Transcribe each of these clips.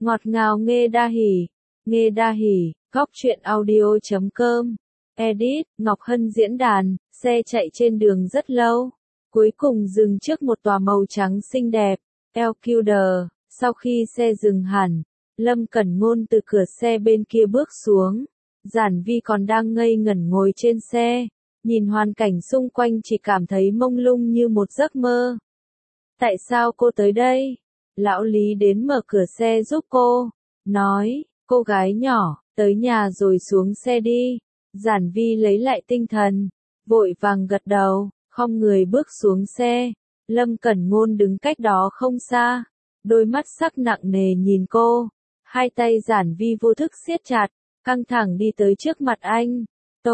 Ngọt ngào nghe đa hỉ, góc truyện audio.com. Edit, Ngọc Hân diễn đàn, xe chạy trên đường rất lâu. Cuối cùng dừng trước một tòa màu trắng xinh đẹp, LQD. Sau khi xe dừng hẳn, Lâm Cẩn Ngôn từ cửa xe bên kia bước xuống. Giản Vi còn đang ngây ngẩn ngồi trên xe, nhìn hoàn cảnh xung quanh chỉ cảm thấy mông lung như một giấc mơ. Tại sao cô tới đây? Lão Lý đến mở cửa xe giúp cô, nói, cô gái nhỏ, tới nhà rồi xuống xe đi. Giản Vi lấy lại tinh thần, vội vàng gật đầu, khom người bước xuống xe. Lâm Cẩn Ngôn đứng cách đó không xa, đôi mắt sắc nặng nề nhìn cô, hai tay Giản Vi vô thức siết chặt, căng thẳng đi tới trước mặt anh.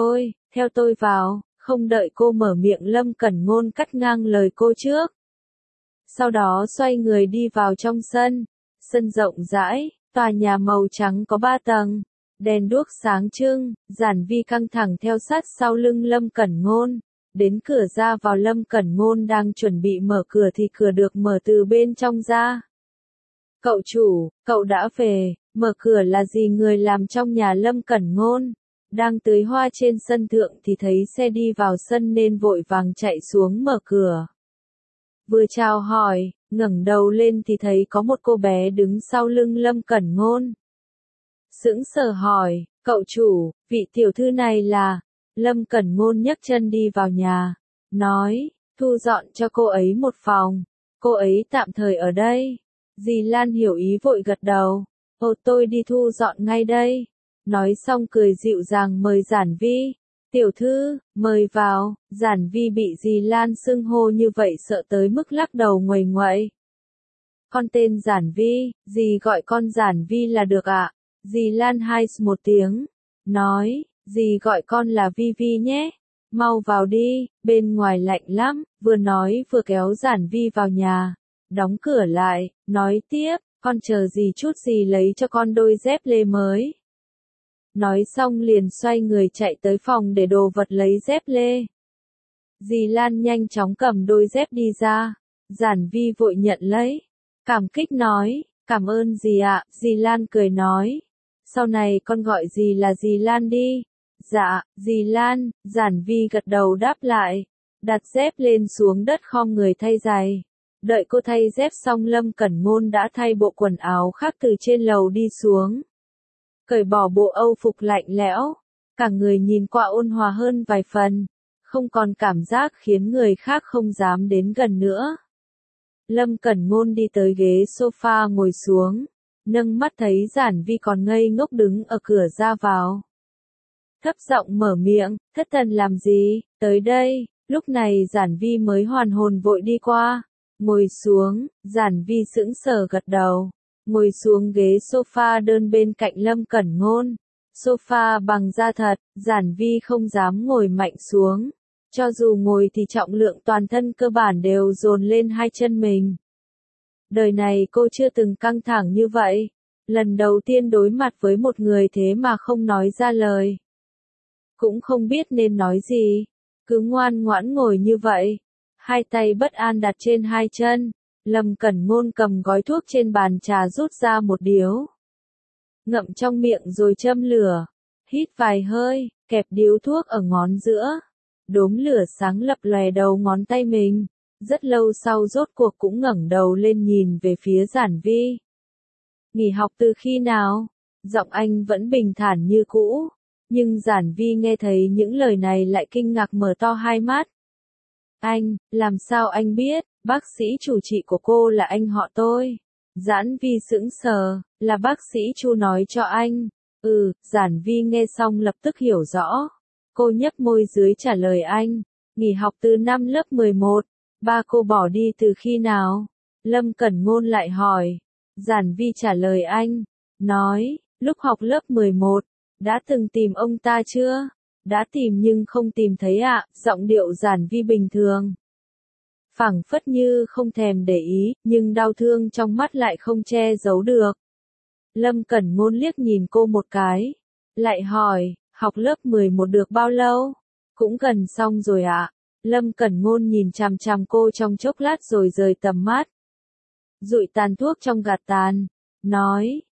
Theo tôi vào. Không đợi cô mở miệng, Lâm Cẩn Ngôn cắt ngang lời cô trước. Sau đó xoay người đi vào trong sân. Sân rộng rãi, tòa nhà màu trắng có 3 tầng, đèn đuốc sáng trưng. Giản Vi căng thẳng theo sát sau lưng Lâm Cẩn Ngôn. Đến cửa ra vào, Lâm Cẩn Ngôn đang chuẩn bị mở cửa thì cửa được mở từ bên trong ra. Cậu chủ, cậu đã về. Mở cửa là gì? Người làm trong nhà Lâm Cẩn Ngôn đang tưới hoa trên sân thượng thì thấy xe đi vào sân nên vội vàng chạy xuống mở cửa. Vừa chào hỏi, ngẩng đầu lên thì thấy có một cô bé đứng sau lưng Lâm Cẩn Ngôn. Sững sờ hỏi, cậu chủ, vị tiểu thư này là... Lâm Cẩn Ngôn nhấc chân đi vào nhà, nói, thu dọn cho cô ấy một phòng, cô ấy tạm thời ở đây. Dì Lan hiểu ý vội gật đầu, tôi đi thu dọn ngay đây. Nói xong cười dịu dàng mời Giản Vi. Tiểu thư, mời vào. Giản Vi bị dì Lan xưng hô như vậy sợ tới mức lắc đầu nguầy nguậy. Con tên Giản Vi, dì gọi con Giản Vi là được ạ. Dì Lan hai một tiếng, nói, dì gọi con là Vi Vi nhé. Mau vào đi, bên ngoài lạnh lắm. Vừa nói vừa kéo Giản Vi vào nhà, đóng cửa lại, nói tiếp, con chờ dì chút, dì lấy cho con đôi dép lê mới. Nói xong liền xoay người chạy tới phòng để đồ vật lấy dép lê. Dì Lan nhanh chóng cầm đôi dép đi ra. Giản Vi vội nhận lấy, cảm kích nói, cảm ơn dì ạ. Dì Lan cười nói, sau này con gọi dì là dì Lan đi. Dạ, dì Lan. Giản Vi gật đầu đáp lại, đặt dép lên xuống đất khom người thay giày. Đợi cô thay dép xong, Lâm Cẩn Ngôn đã thay bộ quần áo khác từ trên lầu đi xuống. Cởi bỏ bộ âu phục lạnh lẽo, cả người nhìn qua ôn hòa hơn vài phần, không còn cảm giác khiến người khác không dám đến gần nữa. Lâm Cẩn Ngôn đi tới ghế sofa ngồi xuống, nâng mắt thấy Giản Vi còn ngây ngốc đứng ở cửa ra vào. Thấp giọng mở miệng, thất thần làm gì, tới đây. Lúc này Giản Vi mới hoàn hồn vội đi qua, ngồi xuống. Giản Vi sững sờ gật đầu, ngồi xuống ghế sofa đơn bên cạnh Lâm Cẩn Ngôn. Sofa bằng da thật, Giản Vi không dám ngồi mạnh xuống. Cho dù ngồi thì trọng lượng toàn thân cơ bản đều dồn lên hai chân mình. Đời này cô chưa từng căng thẳng như vậy. Lần đầu tiên đối mặt với một người thế mà không nói ra lời. Cũng không biết nên nói gì. Cứ ngoan ngoãn ngồi như vậy. Hai tay bất an đặt trên hai chân. Lâm Cẩn Ngôn cầm gói thuốc trên bàn trà rút ra một điếu. Ngậm trong miệng rồi châm lửa. Hít vài hơi, kẹp điếu thuốc ở ngón giữa. Đốm lửa sáng lập lòe đầu ngón tay mình. Rất lâu sau rốt cuộc cũng ngẩng đầu lên nhìn về phía Giản Vi. Nghỉ học từ khi nào? Giọng anh vẫn bình thản như cũ. Nhưng Giản Vi nghe thấy những lời này lại kinh ngạc mở to hai mắt. Anh, làm sao anh biết? Bác sĩ chủ trị của cô là anh họ tôi. Giản Vi sững sờ, là bác sĩ Chu nói cho anh. Giản Vi nghe xong lập tức hiểu rõ. Cô nhếch môi dưới trả lời anh. Nghỉ học từ năm lớp 11. Ba cô bỏ đi từ khi nào? Lâm Cẩn Ngôn lại hỏi. Giản Vi trả lời anh. Nói, lúc học lớp 11. Đã từng tìm ông ta chưa? Đã tìm nhưng không tìm thấy ạ. Giọng điệu Giản Vi bình thường, phảng phất như không thèm để ý, nhưng đau thương trong mắt lại không che giấu được. Lâm Cẩn Ngôn liếc nhìn cô một cái, lại hỏi, học lớp 11 được bao lâu? Cũng gần xong rồi ạ. Lâm Cẩn Ngôn nhìn chằm chằm cô trong chốc lát rồi rời tầm mắt. Dụi tàn thuốc trong gạt tàn, nói,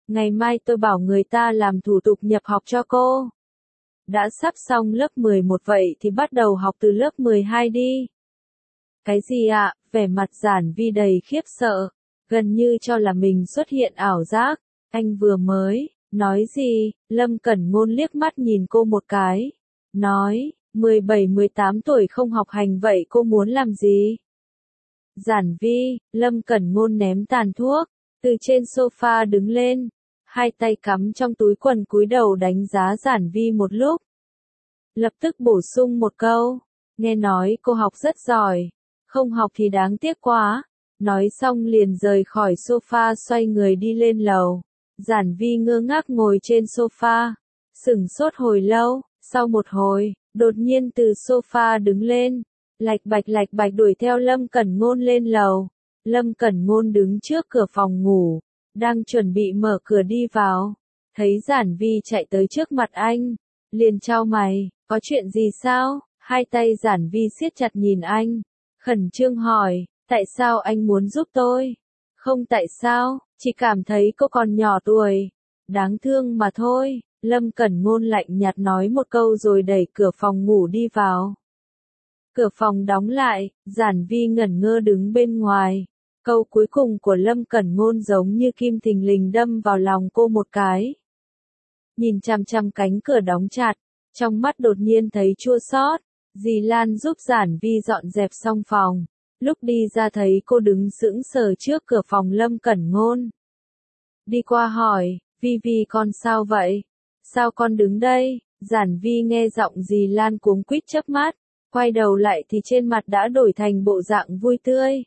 Ngày mai tôi bảo người ta làm thủ tục nhập học cho cô. Đã sắp xong lớp 11 vậy thì bắt đầu học từ lớp 12 đi. Cái gì ạ? Vẻ mặt Giản Vi đầy khiếp sợ, gần như cho là mình xuất hiện ảo giác. Anh vừa mới nói gì? Lâm Cẩn Ngôn liếc mắt nhìn cô một cái, nói, 17-18 tuổi không học hành vậy cô muốn làm gì? Giản Vi, Lâm Cẩn Ngôn ném tàn thuốc, từ trên sofa đứng lên, hai tay cắm trong túi quần cúi đầu đánh giá Giản Vi một lúc. Lập tức bổ sung một câu, nghe nói cô học rất giỏi, không học thì đáng tiếc quá. Nói xong liền rời khỏi sofa xoay người đi lên lầu. Giản Vi ngơ ngác ngồi trên sofa, sửng sốt hồi lâu, sau một hồi, đột nhiên từ sofa đứng lên, lạch bạch đuổi theo Lâm Cẩn Ngôn lên lầu. Lâm Cẩn Ngôn đứng trước cửa phòng ngủ, đang chuẩn bị mở cửa đi vào, thấy Giản Vi chạy tới trước mặt anh, liền chau mày, có chuyện gì sao? Hai tay Giản Vi siết chặt nhìn anh, khẩn trương hỏi, tại sao anh muốn giúp tôi? Không tại sao, chỉ cảm thấy cô còn nhỏ tuổi, đáng thương mà thôi. Lâm Cẩn Ngôn lạnh nhạt nói một câu rồi đẩy cửa phòng ngủ đi vào. Cửa phòng đóng lại, Giản Vi ngẩn ngơ đứng bên ngoài. Câu cuối cùng của Lâm Cẩn Ngôn giống như kim thình lình đâm vào lòng cô một cái. Nhìn chằm chằm cánh cửa đóng chặt, trong mắt đột nhiên thấy chua xót. Dì Lan giúp Giản Vi dọn dẹp xong phòng, lúc đi ra thấy cô đứng sững sờ trước cửa phòng Lâm Cẩn Ngôn. Đi qua hỏi, Vi Vi con sao vậy? Sao con đứng đây? Giản Vi nghe giọng dì Lan cuống quýt chớp mắt, quay đầu lại thì trên mặt đã đổi thành bộ dạng vui tươi.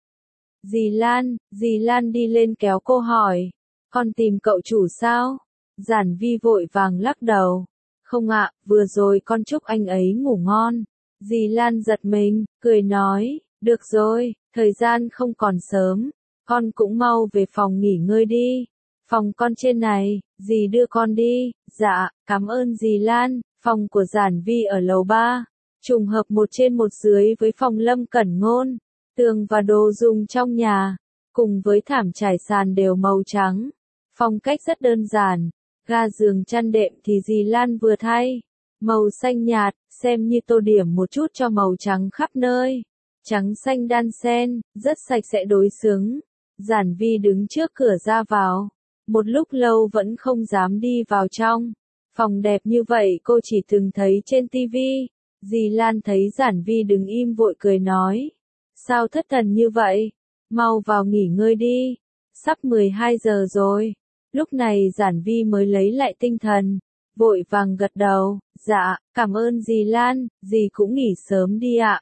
Dì Lan đi lên kéo cô hỏi, con tìm cậu chủ sao? Giản Vi vội vàng lắc đầu, không ạ, vừa rồi con chúc anh ấy ngủ ngon. Dì Lan giật mình, cười nói, được rồi, thời gian không còn sớm, con cũng mau về phòng nghỉ ngơi đi. Phòng con trên này, dì đưa con đi. Dạ, cảm ơn dì Lan. Phòng của Giản Vi ở lầu 3, trùng hợp một trên một dưới với phòng Lâm Cẩn Ngôn. Tường và đồ dùng trong nhà, cùng với thảm trải sàn đều màu trắng. Phong cách rất đơn giản, ga giường chăn đệm thì dì Lan vừa thay, màu xanh nhạt, xem như tô điểm một chút cho màu trắng khắp nơi. Trắng xanh đan xen, rất sạch sẽ đối xứng. Giản Vi đứng trước cửa ra vào, một lúc lâu vẫn không dám đi vào trong. Phòng đẹp như vậy cô chỉ từng thấy trên tivi. Dì Lan thấy Giản Vi đứng im vội cười nói, sao thất thần như vậy? Mau vào nghỉ ngơi đi, sắp 12 giờ rồi. Lúc này Giản Vi mới lấy lại tinh thần, vội vàng gật đầu, dạ, cảm ơn dì Lan, dì cũng nghỉ sớm đi ạ.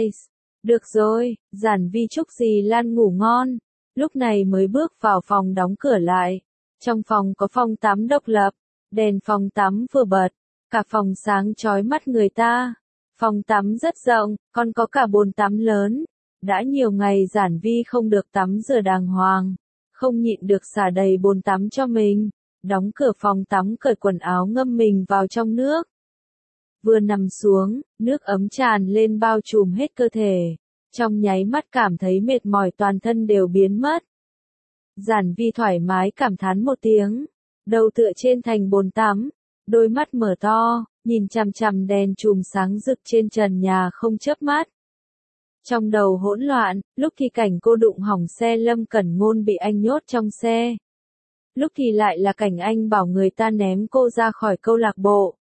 Được rồi, Giản Vi chúc dì Lan ngủ ngon, lúc này mới bước vào phòng đóng cửa lại. Trong phòng có phòng tắm độc lập, đèn phòng tắm vừa bật, cả phòng sáng chói mắt người ta. Phòng tắm rất rộng, còn có cả bồn tắm lớn. Đã nhiều ngày Giản Vi không được tắm rửa đàng hoàng, không nhịn được xả đầy bồn tắm cho mình. Đóng cửa phòng tắm cởi quần áo ngâm mình vào trong nước. Vừa nằm xuống, nước ấm tràn lên bao trùm hết cơ thể. Trong nháy mắt cảm thấy mệt mỏi toàn thân đều biến mất. Giản Vi thoải mái cảm thán một tiếng, đầu tựa trên thành bồn tắm, đôi mắt mở to, nhìn chằm chằm đèn chùm sáng rực trên trần nhà không chớp mắt. Trong đầu hỗn loạn, lúc thì cảnh cô đụng hỏng xe Lâm Cẩn Ngôn bị anh nhốt trong xe. Lúc thì lại là cảnh anh bảo người ta ném cô ra khỏi câu lạc bộ.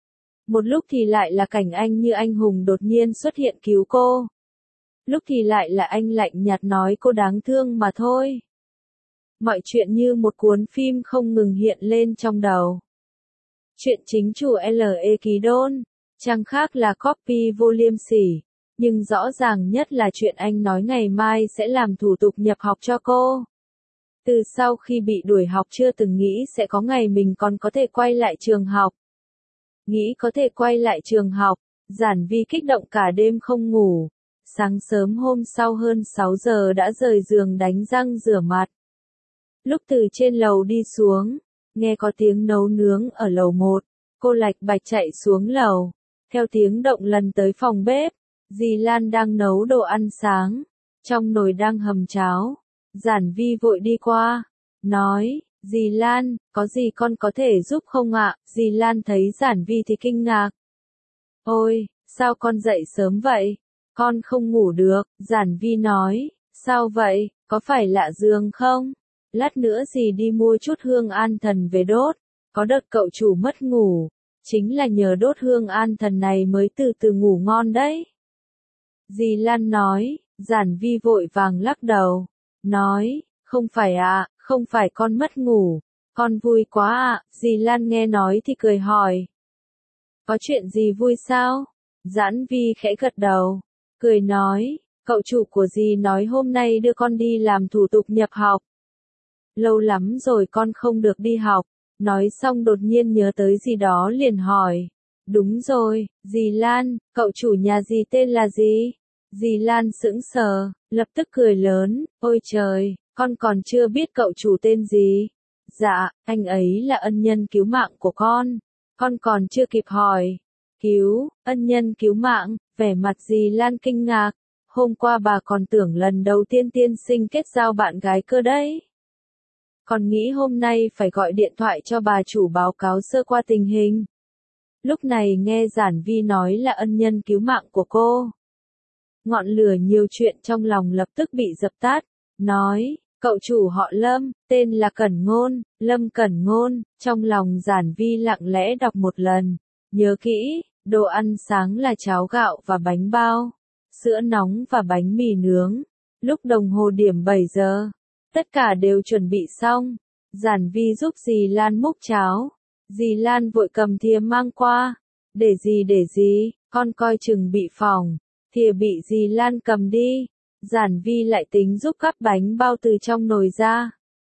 Một lúc thì lại là cảnh anh như anh hùng đột nhiên xuất hiện cứu cô. Lúc thì lại là anh lạnh nhạt nói cô đáng thương mà thôi. Mọi chuyện như một cuốn phim không ngừng hiện lên trong đầu. Chuyện chính chủ L.E. Ký Đôn, trang khác là Copy Volume Xỉ, nhưng rõ ràng nhất là chuyện anh nói ngày mai sẽ làm thủ tục nhập học cho cô. Từ sau khi bị đuổi học chưa từng nghĩ sẽ có ngày mình còn có thể quay lại trường học. Nghĩ có thể quay lại trường học, Giản Vi kích động cả đêm không ngủ. Sáng sớm hôm sau hơn 6 giờ đã rời giường đánh răng rửa mặt. Lúc từ trên lầu đi xuống, nghe có tiếng nấu nướng ở lầu 1, cô lạch bạch chạy xuống lầu, theo tiếng động lần tới phòng bếp, dì Lan đang nấu đồ ăn sáng, trong nồi đang hầm cháo. Giản Vi vội đi qua, nói, Dì Lan, có gì con có thể giúp không ạ? Dì Lan thấy Giản Vi thì kinh ngạc. Ôi, sao con dậy sớm vậy? Con không ngủ được, Giản Vi nói. Sao vậy, có phải lạ giường không? Lát nữa dì đi mua chút hương an thần về đốt. Có đợt cậu chủ mất ngủ, chính là nhờ đốt hương an thần này mới từ từ ngủ ngon đấy. Dì Lan nói, Giản Vi vội vàng lắc đầu. Nói, không phải ạ, không phải con mất ngủ. Con vui quá ạ, dì Lan nghe nói thì cười hỏi. Có chuyện gì vui sao? Giản Vi khẽ gật đầu, cười nói, cậu chủ của dì nói hôm nay đưa con đi làm thủ tục nhập học. Lâu lắm rồi con không được đi học. Nói xong đột nhiên nhớ tới gì đó liền hỏi. Đúng rồi, dì Lan, cậu chủ nhà dì tên là gì? Dì Lan sững sờ, lập tức cười lớn, ôi trời, con còn chưa biết cậu chủ tên gì. Dạ, anh ấy là ân nhân cứu mạng của con còn chưa kịp hỏi. Ân nhân cứu mạng, vẻ mặt dì Lan kinh ngạc. Hôm qua bà còn tưởng lần đầu tiên tiên sinh kết giao bạn gái cơ đấy. Còn nghĩ hôm nay phải gọi điện thoại cho bà chủ báo cáo sơ qua tình hình. Lúc này nghe Giản Vi nói là ân nhân cứu mạng của cô. Ngọn lửa nhiều chuyện trong lòng lập tức bị dập tắt. Nói, cậu chủ họ Lâm, tên là Cẩn Ngôn, Lâm Cẩn Ngôn. Trong lòng Giản Vi lặng lẽ đọc một lần. Nhớ kỹ, đồ ăn sáng là cháo gạo và bánh bao, sữa nóng và bánh mì nướng. Lúc đồng hồ điểm 7 giờ. Tất cả đều chuẩn bị xong. Giản Vi giúp dì Lan múc cháo. Dì Lan vội cầm thìa mang qua. Để gì, con coi chừng bị phỏng. Thìa bị dì Lan cầm đi. Giản Vi lại tính giúp gắp bánh bao từ trong nồi ra.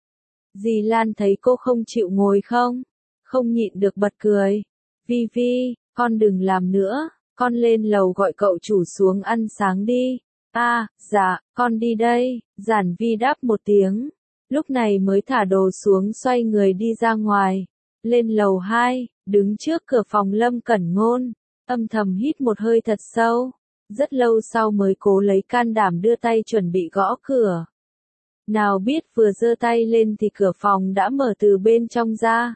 Dì Lan thấy cô không chịu ngồi không nhịn được bật cười. Vi, con đừng làm nữa, con lên lầu gọi cậu chủ xuống ăn sáng đi. Dạ, con đi đây, Giản Vi đáp một tiếng. Lúc này mới thả đồ xuống xoay người đi ra ngoài. Lên lầu 2, đứng trước cửa phòng Lâm Cẩn Ngôn, âm thầm hít một hơi thật sâu. Rất lâu sau mới cố lấy can đảm đưa tay chuẩn bị gõ cửa. Nào biết vừa giơ tay lên thì cửa phòng đã mở từ bên trong ra.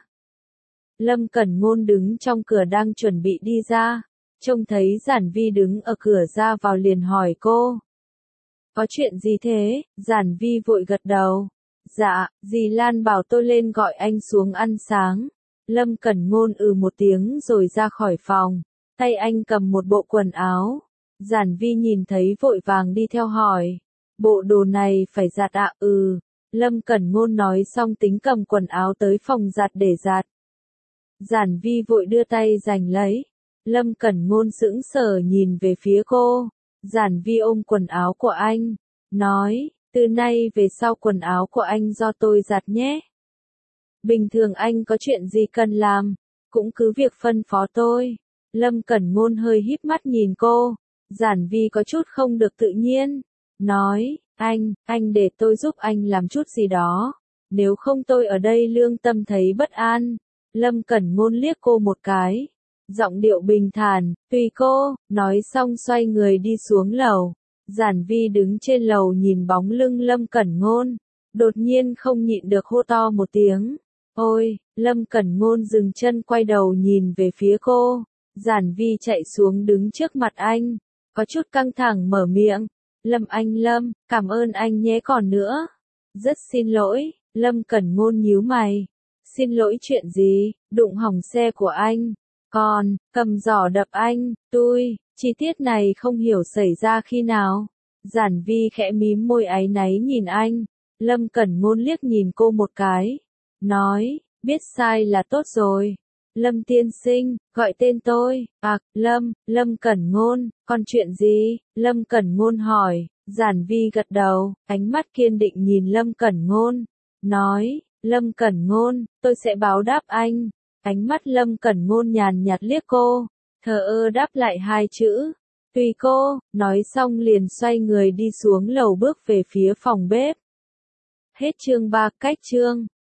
Lâm Cẩn Ngôn đứng trong cửa đang chuẩn bị đi ra. Trông thấy Giản Vi đứng ở cửa ra vào liền hỏi cô. Có chuyện gì thế? Giản Vi vội gật đầu. Dạ, dì Lan bảo tôi lên gọi anh xuống ăn sáng. Lâm Cẩn Ngôn một tiếng rồi ra khỏi phòng. Tay anh cầm một bộ quần áo. Giản Vi nhìn thấy vội vàng đi theo hỏi. Bộ đồ này phải giặt ạ? Lâm Cẩn Ngôn nói xong tính cầm quần áo tới phòng giặt để giặt. Giản Vi vội đưa tay giành lấy. Lâm Cẩn Ngôn sững sờ nhìn về phía cô. Giản Vi ôm quần áo của anh. Nói, từ nay về sau quần áo của anh do tôi giặt nhé. Bình thường anh có chuyện gì cần làm, cũng cứ việc phân phó tôi. Lâm Cẩn Ngôn hơi híp mắt nhìn cô. Giản Vi có chút không được tự nhiên. Nói, anh để tôi giúp anh làm chút gì đó. Nếu không tôi ở đây lương tâm thấy bất an. Lâm Cẩn Ngôn liếc cô một cái. Giọng điệu bình thản, tùy cô, nói xong xoay người đi xuống lầu. Giản Vi đứng trên lầu nhìn bóng lưng Lâm Cẩn Ngôn. Đột nhiên không nhịn được hô to một tiếng. Ôi, Lâm Cẩn Ngôn dừng chân quay đầu nhìn về phía cô. Giản Vi chạy xuống đứng trước mặt anh. Có chút căng thẳng mở miệng. Lâm, cảm ơn anh nhé còn nữa. Rất xin lỗi, Lâm Cẩn Ngôn nhíu mày. Xin lỗi chuyện gì, đụng hỏng xe của anh. Còn, cầm giỏ đập anh, chi tiết này không hiểu xảy ra khi nào. Giản Vi khẽ mím môi áy náy nhìn anh. Lâm Cẩn Ngôn liếc nhìn cô một cái. Nói, biết sai là tốt rồi. Lâm tiên sinh, gọi tên tôi. Lâm Cẩn Ngôn, còn chuyện gì? Lâm Cẩn Ngôn hỏi. Giản Vi gật đầu, ánh mắt kiên định nhìn Lâm Cẩn Ngôn. Nói, Lâm Cẩn Ngôn, tôi sẽ báo đáp anh. Ánh mắt Lâm Cẩn Ngôn nhàn nhạt liếc cô, thờ ơ đáp lại hai chữ. Tùy cô, nói xong liền xoay người đi xuống lầu bước về phía phòng bếp. Hết chương 3 cách chương.